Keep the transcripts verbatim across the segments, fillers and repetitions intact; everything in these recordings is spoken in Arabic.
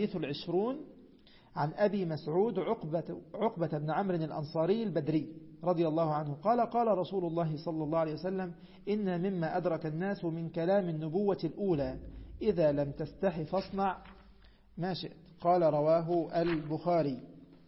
الحديث العشرون عن أبي مسعود عقبة, عقبة بن عمرو الأنصاري البدري رضي الله عنه قال قال رسول الله صلى الله عليه وسلم إن مما أدرك الناس من كلام النبوة الأولى إذا لم تستحي فاصنع ما شئت. قال رواه البخاري.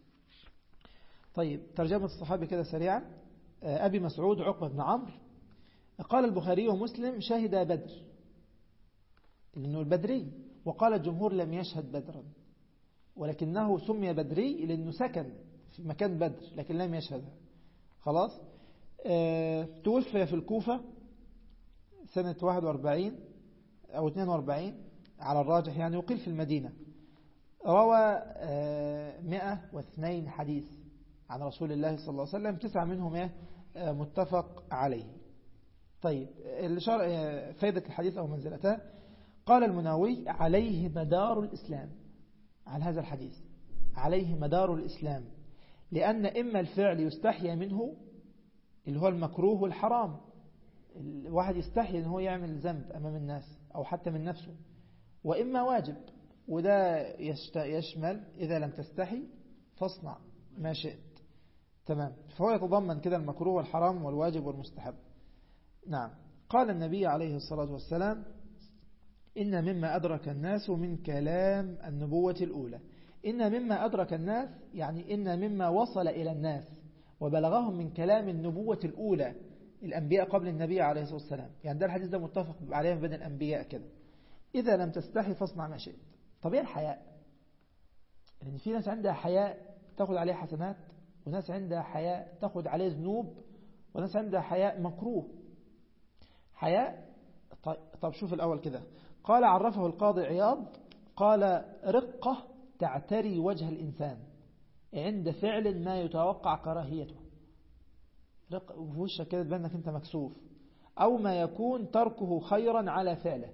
طيب ترجمة الصحابي كده سريعا. أبي مسعود عقبة بن عمرو قال البخاري ومسلم شهد بدر لأنه البدري، وقال الجمهور لم يشهد بدرا، ولكنه سمي بدري لأنه سكن في مكان بدر لكن لم يشهدها. خلاص. اه توفي في الكوفة سنة واحد وأربعين أو اثنين وأربعين على الراجح يعني، وقيل في المدينة. روى اه مئة واثنين حديث عن رسول الله صلى الله عليه وسلم، تسعة منهم اه متفق عليه. طيب فائدة الحديث أو منزلته. قال المناوي عليه مدار الإسلام، على هذا الحديث عليه مدار الإسلام، لأن إما الفعل يستحيى منه اللي هو المكروه والحرام، الواحد يستحي أنه يعمل ذنب أمام الناس أو حتى من نفسه، وإما واجب، وده يشمل إذا لم تستحي فاصنع ما شئت. تمام. فهو يتضمن كده المكروه والحرام والواجب والمستحب. نعم. قال النبي عليه الصلاة والسلام إن مما أدرك الناس من كلام النبوة الأولى. إن مما أدرك الناس يعني إن مما وصل إلى الناس وبلغهم من كلام النبوة الأولى، الأنبياء قبل النبي عليه الصلاة والسلام. يعني ده الحديث ده متفق عليه بين الأنبياء كده. إذا لم تستحي فاصنع ما شئت. طبيعي الحياء، لأن يعني في ناس عندها حياء تأخذ عليه حسنات، وناس عندها حياء تأخذ عليه ذنوب، وناس عندها حياء مكروه. حياء. طب شوف الأول كده. قال عرفه القاضي عياض قال رقة تعتري وجه الإنسان عند فعل ما يتوقع كراهيته. رقة وشك كده تبان انك انت مكسوف، أو ما يكون تركه خيرا على فعله.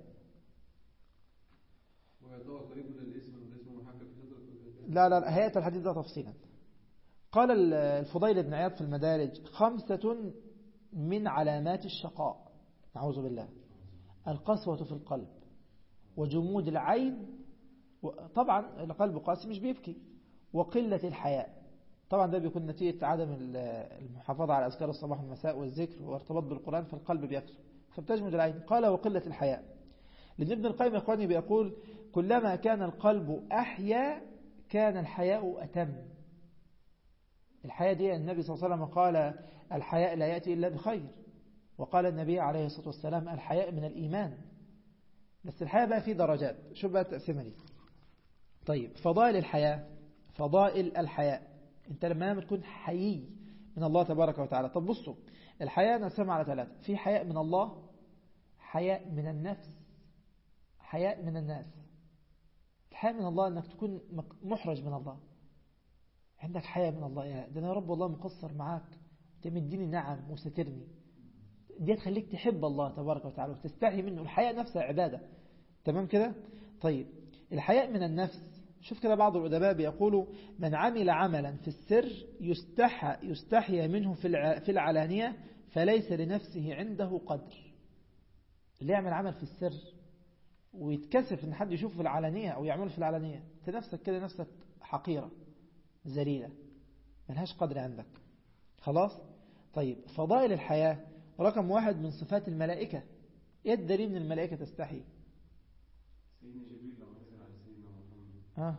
لا لا لا هيئة الحديث ده تفصيلا. قال الفضيل بن عياض في المدارج خمسة من علامات الشقاء، نعوذ بالله: القسوة في القلب، وجمود العين، طبعا القلب قاسي مش بيبكي، وقلة الحياء. طبعا ده بيكون نتيجة عدم المحافظة على أذكار الصباح والمساء والذكر وارتباط بالقرآن، فالقلب بيكسو فبتجمد العين. قال وقلة الحياء، لأن ابن القيم يا إخواني بيقول كلما كان القلب أحيا كان الحياء أتم. الحياء دي النبي صلى الله عليه وسلم قال الحياء لا يأتي إلا بخير، وقال النبي عليه الصلاة والسلام الحياء من الإيمان. بس الحياء بقى فيه درجات. شو بقى التقسيمة دي؟ طيب فضائل الحياء. فضائل الحياء انت لما تكون حيي من الله تبارك وتعالى. طب بصوا الحياء نقسمها على ثلاثة: في حياء من الله، حياء من النفس، حياء من الناس. الحياء من الله انك تكون محرج من الله، عندك حياء من الله، يا ده انا يا رب والله مقصر معاك، انت مديني نعم وسترني، دي تخليك تحب الله تبارك وتعالى وتستحي منه. الحياء نفسها عبادة. تمام كده؟ طيب الحياء من النفس. شوف كده بعض الأدباء بيقولوا من عمل عملا في السر يستحى يستحي منه في في العلانية فليس لنفسه عنده قدر. اللي يعمل عمل في السر ويتكسف ان حد يشوفه في العلانية او يعمله في العلانية، انت نفسك كده نفسك حقيرة ذليلة ملهاش قدر عندك. خلاص. طيب فضائل الحياة رقم واحد من صفات الملائكة. ايه الدليل من الملائكة تستحي؟ سيدنا جبريل لما نزل على سيدنا محمد. ها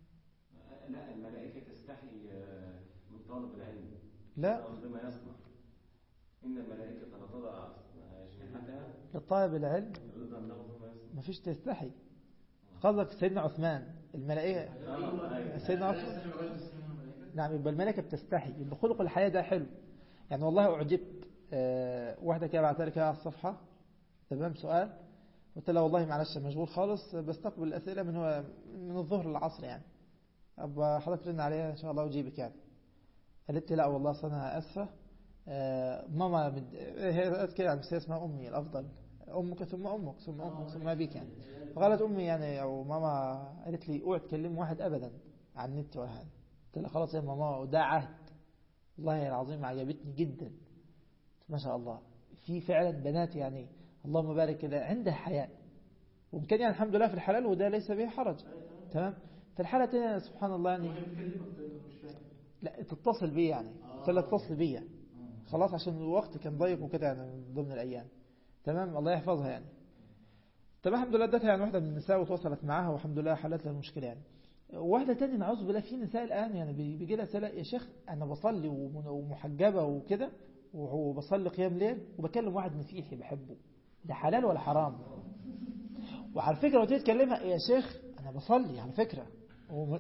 لا الملائكة تستحي من طالب العلم. لا بما يصنع. إن الملائكة لتضع أجنحتها لطالب العلم. ما فيش تستحي. قصدك سيدنا عثمان الملائكة. سيدنا عثمان. نعم يبقى الملائكة بتستحي، يبقى خلق الحياة ده حلو. يعني والله أعجبت أه واحدة كده بعتها لي كده على الصفحة. تمام. سؤال قلت لها والله معلش مشغول خالص بستقبل الأسئلة من هو من الظهر للعصر يعني، أبقى حضرتك رن عليها إن شاء الله وجيبك يعني. قالت لي لا والله أصل أنا أسفة أه ماما مد... هي كده يعني بس هي اسمها أمي الأفضل، أمك ثم أمك ثم أمك ثم أبيك يعني. فقالت أمي يعني أو ماما قالت لي اوعى تكلم واحد أبدا عن النت ولا حاجة. قلت لها خلاص يا ماما وده عهد. والله العظيم عجبتني جدا ما شاء الله. في فعلا بنات يعني اللهم بارك كده عندها حياء، ومكان يعني الحمد لله في الحلال وده ليس به حرج. تمام. في الحالة الثانية سبحان الله يعني لا تتصل بي يعني لا تتصل بي خلاص عشان الوقت كان ضيق وكده يعني من ضمن الأيام. تمام الله يحفظها يعني. تمام الحمد لله ادتها يعني واحدة من النساء وتواصلت معها والحمد لله حلت لها المشكلة يعني. واحدة تانية نعوذ بالله في نساء الآن يعني بيجي لها سألة يا شيخ أنا بصلي ومحجبة وكده وبصلي قيام ليل وبكلم واحد مسيحي بحبه، ده حلال ولا حرام؟ وعلى فكرة لو تيجي تكلمها يا شيخ أنا بصلي على فكرة وم...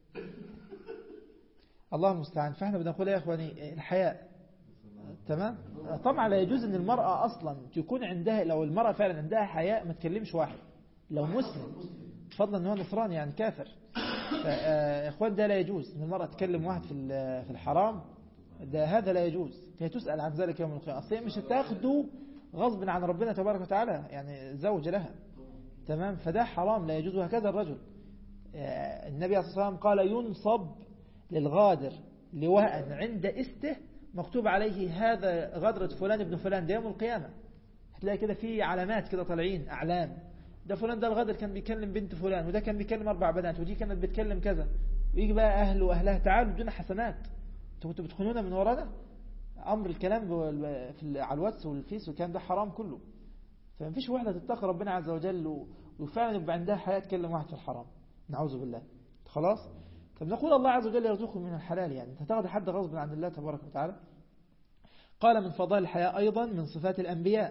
الله المستعان. فاحنا بنقول يا إخواني الحياء. تمام. طبعا لا يجوز ان المرأة اصلا تكون عندها، لو المرأة فعلا عندها حياء ما تكلمش واحد لو مسلم فضلا ان هو نصراني يعني كافر. يا اخوان ده لا يجوز ان المرأة تكلم واحد في في الحرام، ده هذا لا يجوز. هي تسأل عن ذلك يوم القيامة. اصلا مش هتاخده غصب عن ربنا تبارك وتعالى يعني زوج لها. تمام. فده حرام لا يجوز. وهكذا الرجل النبي صلى الله عليه وسلم قال ينصب للغادر لواء عند استه مكتوب عليه هذا غدرة فلان ابن فلان، ده يوم القيامة هتلاقي كده في علامات كده طالعين أعلام، ده فلان ده الغدر كان بيكلم بنت فلان وده كان بيكلم أربع بنات ودي كانت بتكلم كذا. ويجي بقى أهله وأهلها تعالوا بدون حسنات انتوا كنتوا بتخونونا من ورانا. أمر الكلام في على الواتس والفيس وكان ده حرام كله. فما فيش واحدة تتقي ربنا عز وجل وفعلا يبقى عندها حياة تكلم واحد في الحرام، نعوذ بالله. خلاص. طب نقول الله عز وجل يرزقكم من الحلال، يعني انت تاخد حد غصب عن الله تبارك وتعالى. قال من فضائل الحياء أيضا من صفات الأنبياء.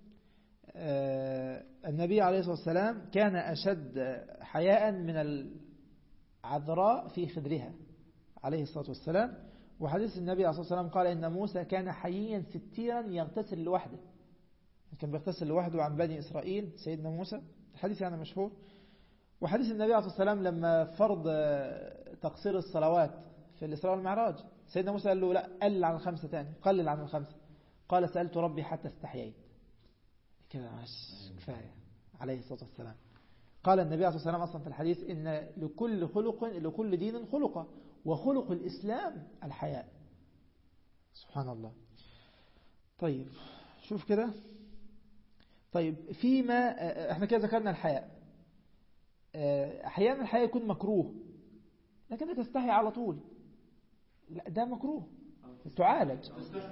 النبي عليه الصلاة والسلام كان أشد حياء من العذراء في خدرها عليه الصلاة والسلام. وحديث النبي عليه الصلاة والسلام قال إن موسى كان حييا ستيرا يغتسل لوحده، كان بيغتسل لوحده عن بني إسرائيل سيدنا موسى. الحديث يعني مشهور. وحديث النبي عليه الصلاة والسلام لما فرض تقصير الصلوات في الإسراء والمعراج سيدنا موسى قال له لا قلل عن الخمسة تاني، قلل عن الخمسة. قال سألت ربي حتى استحييت. كده مش كفاية عليه الصلاة والسلام. قال النبي عليه الصلاة والسلام أصلا في الحديث إن لكل خلق لكل دين خلقة وخلق الإسلام الحياء. سبحان الله. طيب شوف كده. طيب فيما احنا كده ذكرنا الحياء. أحيانا الحياء يكون مكروه لكن تستحي على طول، لا ده مكروه تعالج،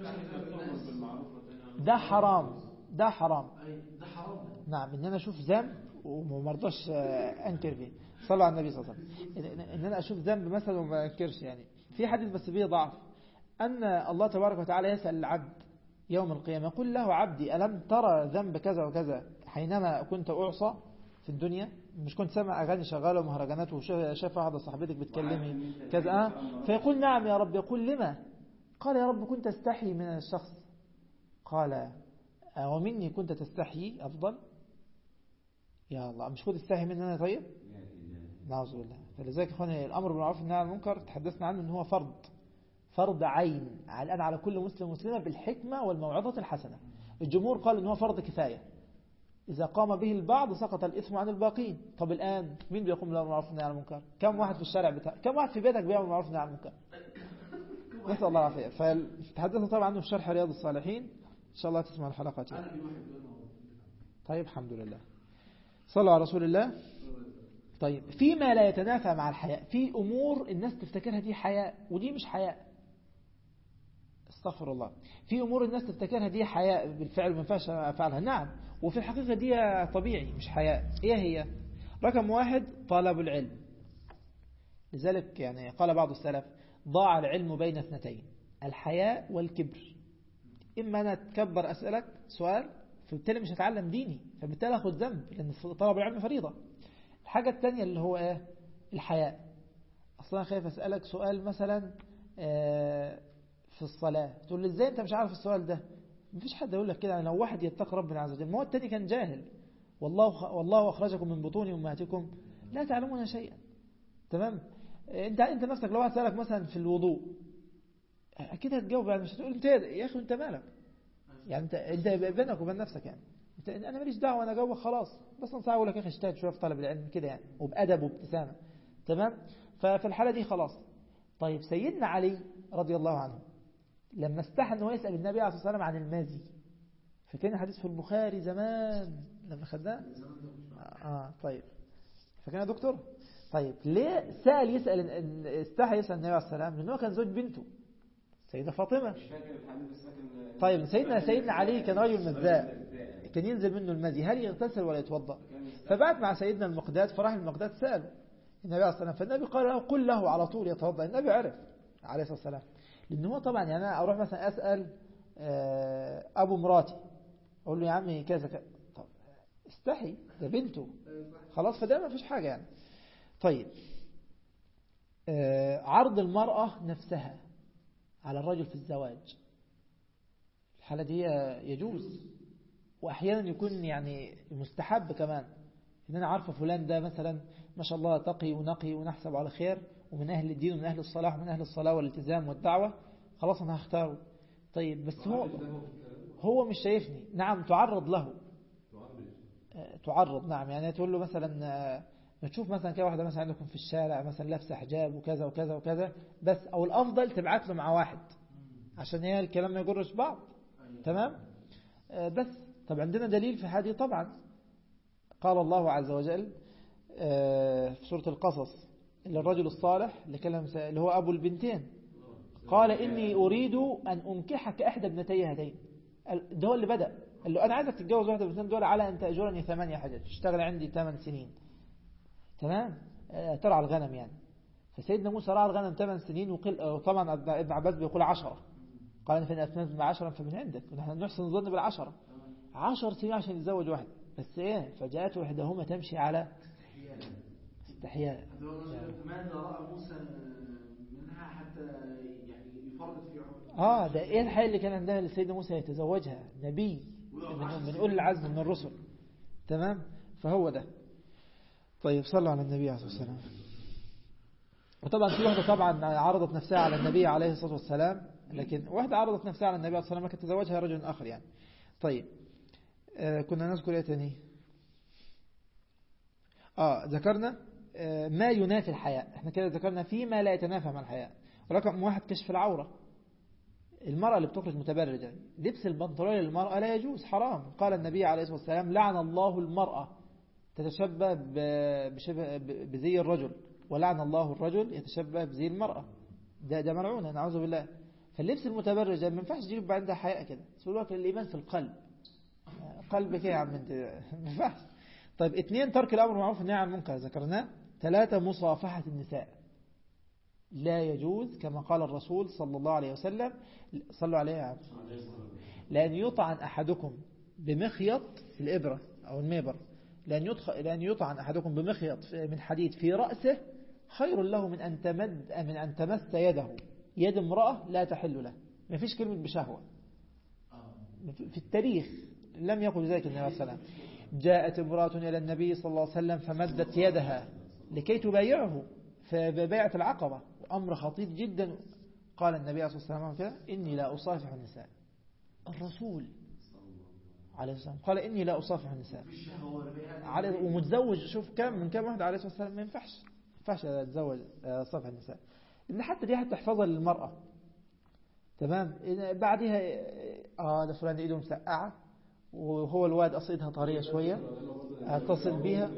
ده حرام ده حرام نعم. ان انا اشوف ذنب ومرضاش انكر فيه، صلوا على النبي صلى الله عليه وسلم. ان انا اشوف ذنب مثلا وما انكرش، يعني في حديث بس فيه ضعف ان الله تبارك وتعالى يسأل العبد يوم القيامة يقول له عبدي ألم ترى ذنب كذا وكذا حينما كنت أعصى في الدنيا؟ مش كنت سامع أغاني شغالة ومهرجانات وشاف واحدة صاحبتك بتكلمي كذا آه؟ فيقول نعم يا رب. يقول لما؟ قال يا رب كنت استحي من الشخص. قال ومني كنت تستحي أفضل؟ يا الله مش كنت تستحي مني أنا؟ طيب نعوذ بالله. فلذلك اخواني الأمر بالمعروف والنهي عن المنكر تحدثنا عنه أنه هو فرض فرض عين على الآن على كل مسلم ومسلمة بالحكمة والموعظة الحسنة. الجمهور قال أنه هو فرض كفاية، إذا قام به البعض سقط الإثم عن الباقين. طب الآن مين بيقوم بالمعروف والنهي عن المنكر؟ كم واحد في الشارع بتاع كم واحد في بيتك بيعمل بالمعروف والنهي عن المنكر؟ نسأل الله العافية. فتحدثنا طبعا عنه في شرح رياض الصالحين، إن شاء الله تسمع الحلقات يعني. طيب الحمد لله. صلوا على رسول الله. طيب فيما لا يتنافى مع الحياء، في أمور الناس تفتكرها دي حياء ودي مش حياء، استغفر الله. في أمور الناس تفتكرها دي حياء بالفعل وما ينفعش أفعلها، نعم، وفي الحقيقة دي طبيعي مش حياء. إيه هي؟ رقم واحد طلب العلم. لذلك يعني قال بعض السلف ضاع العلم بين اثنتين، الحياء والكبر. إما أنا أتكبر أسألك سؤال فبالتالي مش هتعلم ديني، فبالتالي أخذ ذنب لأن طلب العلم فريضة. الحاجة الثانية اللي هو إيه؟ الحياء. أصلا خايف أسألك سؤال مثلا في الصلاة تقول لي إزاي أنت مش عارف السؤال ده؟ مفيش حد يقول لك كده. لو واحد يتقي ربنا عز وجل، ما هو التاني كان جاهل. والله والله أخرجكم من بطون أمهاتكم لا تعلمون شيئا. تمام. أنت أنت نفسك لو واحد سألك مثلا في الوضوء أكيد هتجاوب، يعني مش هتقول أنت يا أخي أنت مالك، يعني أنت أنت بينك وبين نفسك، يعني أنا ماليش دعوة أنا أجاوبك خلاص، بس أنصح أقول لك يا أخي اجتهد شوية في طلب العلم كده يعني، وبأدب وابتسامة. تمام. ففي الحالة دي خلاص. طيب سيدنا علي رضي الله عنه لما استحى أنه يسأل النبي عليه الصلاة والسلام عن المازي، فكان حديث في البخاري زمان لما خدناه. آه طيب فكان دكتور. طيب ليه سأل يسأل استحى يسأل النبي عليه السلام؟ لأنه كان زوج بنته سيدة فاطمة. مش فاكر الحديث بس فاكر. طيب سيدنا سيدنا علي كان رجل مذاء، كان ينزل منه المذي، هل يغتسل ولا يتوضأ؟ فبعت مع سيدنا المقداد، فراح المقداد سأله النبي عليه السلام، فالنبي قال له قل له على طول يتوضأ. النبي عرف عليه الصلاة والسلام، لأنه هو طبعا يعني أنا أروح مثلا أسأل أبو مراتي أقول له يا عمي كذا كذا، طب استحي ده بنته خلاص، فده ما فيش حاجة يعني. طيب عرض المرأة نفسها على الرجل في الزواج، الحالة دي يجوز، وأحيانا يكون يعني مستحب كمان، إن أنا عارفة فلان ده مثلا ما شاء الله تقي ونقي ونحسب على خير ومن أهل الدين ومن أهل الصلاح ومن أهل الصلاة والالتزام والدعوة، خلاص أنا هختاره. طيب بس هو هو مش شايفني. نعم تعرض له، تعرض نعم، يعني تقول له مثلا نشوف مثلا كده واحدة مثلا عندكم في الشارع مثلا لابسة حجاب وكذا وكذا وكذا، بس أو الأفضل تبعت له مع واحد عشان هي الكلام ما يجرش بعض. تمام. بس طب عندنا دليل في هذه طبعا، قال الله عز وجل في سورة القصص إلا الرجل الصالح اللي هو أبو البنتين قال إني أريد أن أنكحك إحدى ابنتي هاتين. ده هو اللي بدأ، قال له أنا عايزك تتجوز واحدة بنتين دول على أن تأجرني ثمانية حجج، تشتغل عندي ثمان سنين. تمام. ترعى الغنم يعني. فسيدنا موسى رعى الغنم ثمان سنين، وطبعا ابن عباس بيقول عشرة، قال أنا فإن أتممت بعشرة فمن عندك، ونحن نحسن الظن بالعشرة. عشر سنين عشان يتزوج واحدة، بس إيه فجاءت وحدهما تمشي على استحياء. ماذا رأى موسى منها حتى يعني يفرط في عمره؟ آه ده إيه الحياة اللي كان عندها لسيدنا موسى يتزوجها نبي من, من أولي العزم من الرسل. تمام. فهو ده. طيب صلوا على النبي عليه الصلاة والسلام. وطبعا في واحدة طبعا عرضت نفسها على النبي عليه الصلاة والسلام، لكن واحدة عرضت نفسها على النبي عليه الصلاة والسلام لكن تزوجها رجل آخر يعني. طيب آه كنا نذكر ايه تاني؟ آه ذكرنا آه ما ينافي الحياء. احنا كده ذكرنا فيما لا يتنافى مع الحياء. ورقم واحد كشف العورة. المرأة اللي بتخرج متبرجة لبس البنطلون للمرأة لا يجوز، حرام. قال النبي عليه الصلاة والسلام لعن الله المرأة تتشبه بشبه بزي الرجل، ولعن الله الرجل يتشبه بزي المرأة. ده ده ملعون نعوذ بالله. فاللبس المتبرج ما ينفعش تجيب عندها حياء كده. سؤال لك الإيمان في القلب، قلبك يا عم انت ما ينفعش. طيب اثنين ترك الأمر معروف والنهي عن المنكر ذكرناه. ثلاثة مصافحة النساء لا يجوز كما قال الرسول صلى الله عليه وسلم، صلوا عليه يا عم، لأن يطعن أحدكم بمخيط الإبرة أو الميبر، لأن لأن يطعن أحدكم بمخيط من حديد في رأسه خير له من أن تمد من أن تمس يده يد امرأة لا تحل له. ما فيش كلمة بشهوة في التاريخ، لم يقل ذلك النبي صلى الله عليه وسلم. جاءت امرأة إلى النبي صلى الله عليه وسلم فمدت يدها لكي تبايعه في بيعة العقبة، وأمر خطير جدا. قال النبي صلى الله عليه وسلم كده إني لا أصافح النساء. الرسول عليه الصلاة والسلام قال إني لا أصافح النساء على ومتزوج. شوف كم من كم واحد عليه الصلاة والسلام ما ينفعش ما ينفعش أتزوج أصافح النساء، إن حتى دي حتى حفاظا للمرأة. تمام. بعدها آه ده فلان إيده مسقعة وهو الواد أصيدها طرية شوية أتصل بيها.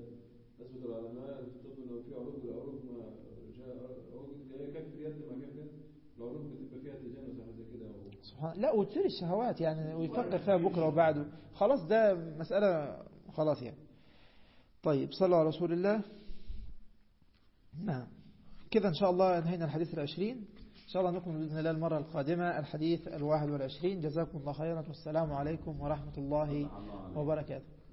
سبحان لا وتثير الشهوات يعني، ويفكر فيها بكرة وبعده، خلاص ده مسألة خلاص يعني. طيب صلوا على رسول الله. نعم كذا إن شاء الله انهينا الحديث العشرين. إن شاء الله نكمل بإذن الله المرة القادمة الحديث الواحد والعشرين. جزاكم الله خيرا والسلام عليكم ورحمة الله وبركاته.